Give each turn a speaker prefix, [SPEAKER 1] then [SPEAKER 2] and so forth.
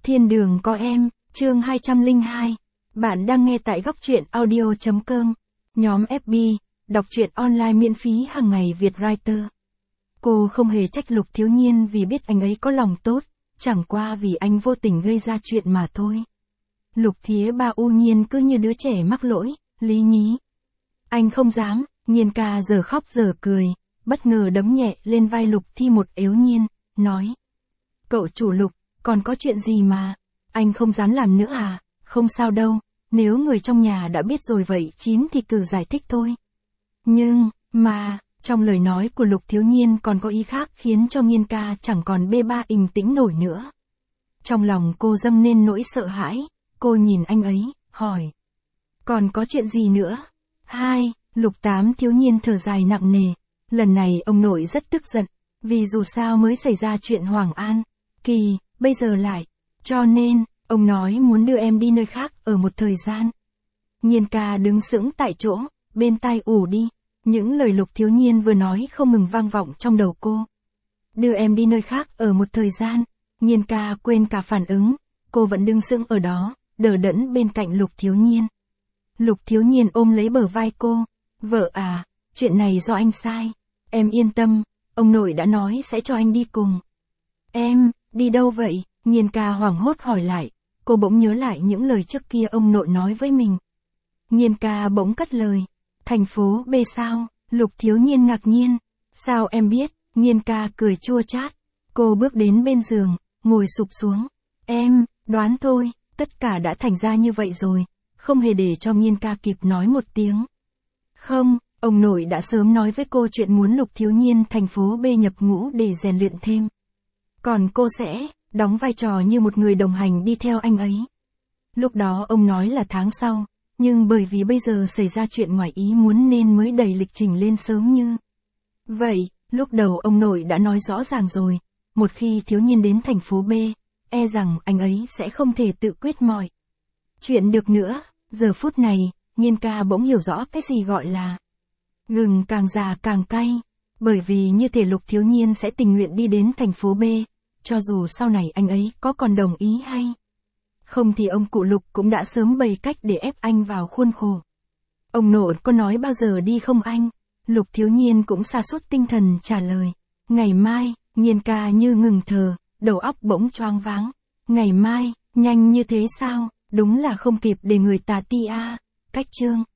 [SPEAKER 1] Thiên đường có em, chương 202. Bạn đang nghe tại góc truyện audio.com. Nhóm FB, đọc truyện online miễn phí hàng ngày Vietwriter. Cô không hề trách Lục Thiếu Nhiên vì biết anh ấy có lòng tốt, chẳng qua vì anh vô tình gây ra chuyện mà thôi. Lục Thía Ba u nhiên cứ như đứa trẻ mắc lỗi, lý nhí. Anh không dám, Nhiên ca giờ khóc giờ cười, bất ngờ đấm nhẹ lên vai Lục Thi một ếu Nhiên, nói. Cậu chủ Lục, còn có chuyện gì mà, anh không dám làm nữa à, không sao đâu, nếu người trong nhà đã biết rồi vậy chín thì cứ giải thích thôi. Nhưng, mà, trong lời nói của Lục Thiếu Nhiên còn có ý khác khiến cho Nhiên ca chẳng còn bê ba bình tĩnh nổi nữa. Trong lòng cô dâng lên nỗi sợ hãi, cô nhìn anh ấy, hỏi. Còn có chuyện gì nữa? Lục Tám Thiếu Nhiên thở dài nặng nề, lần này ông nội rất tức giận, vì dù sao mới xảy ra chuyện Hoàng An, Kỳ, bây giờ lại, cho nên, ông nói muốn đưa em đi nơi khác ở một thời gian. Nhiên ca đứng sững tại chỗ, bên tai ù đi, những lời Lục Thiếu Nhiên vừa nói không ngừng vang vọng trong đầu cô. Đưa em đi nơi khác ở một thời gian, Nhiên ca quên cả phản ứng, cô vẫn đứng sững ở đó, đờ đẫn bên cạnh Lục Thiếu Nhiên. Lục Thiếu Nhiên ôm lấy bờ vai cô, vợ à, chuyện này do anh sai, em yên tâm, ông nội đã nói sẽ cho anh đi cùng. Em, đi đâu vậy? Nhiên ca hoảng hốt hỏi lại, cô bỗng nhớ lại những lời trước kia ông nội nói với mình. Nhiên ca bỗng cất lời, thành phố B sao? Lục Thiếu Nhiên ngạc nhiên, sao em biết? Nhiên ca cười chua chát, cô bước đến bên giường, ngồi sụp xuống. Em, đoán thôi, tất cả đã thành ra như vậy rồi, không hề để cho Nhiên ca kịp nói một tiếng. Không, ông nội đã sớm nói với cô chuyện muốn Lục Thiếu Nhiên thành phố B nhập ngũ để rèn luyện thêm. Còn cô sẽ đóng vai trò như một người đồng hành đi theo anh ấy. Lúc đó ông nói là tháng sau, nhưng bởi vì bây giờ xảy ra chuyện ngoài ý muốn nên mới đẩy lịch trình lên sớm như. Vậy, lúc đầu ông nội đã nói rõ ràng rồi, một khi Thiếu Nhiên đến thành phố B, e rằng anh ấy sẽ không thể tự quyết mọi chuyện được nữa. Giờ phút này, Nhiên ca bỗng hiểu rõ cái gì gọi là gừng càng già càng cay, bởi vì như thể Lục Thiếu Nhiên sẽ tình nguyện đi đến thành phố B, cho dù sau này anh ấy có còn đồng ý hay không thì ông cụ Lục cũng đã sớm bày cách để ép anh vào khuôn khổ. Ông nội có nói bao giờ đi không anh? Lục Thiếu Nhiên cũng sa sút tinh thần trả lời. Ngày mai. Nhiên ca như ngừng thờ, đầu óc bỗng choáng váng. Ngày mai, nhanh như thế sao? Đúng là không kịp để người ta ti a. Cách chương.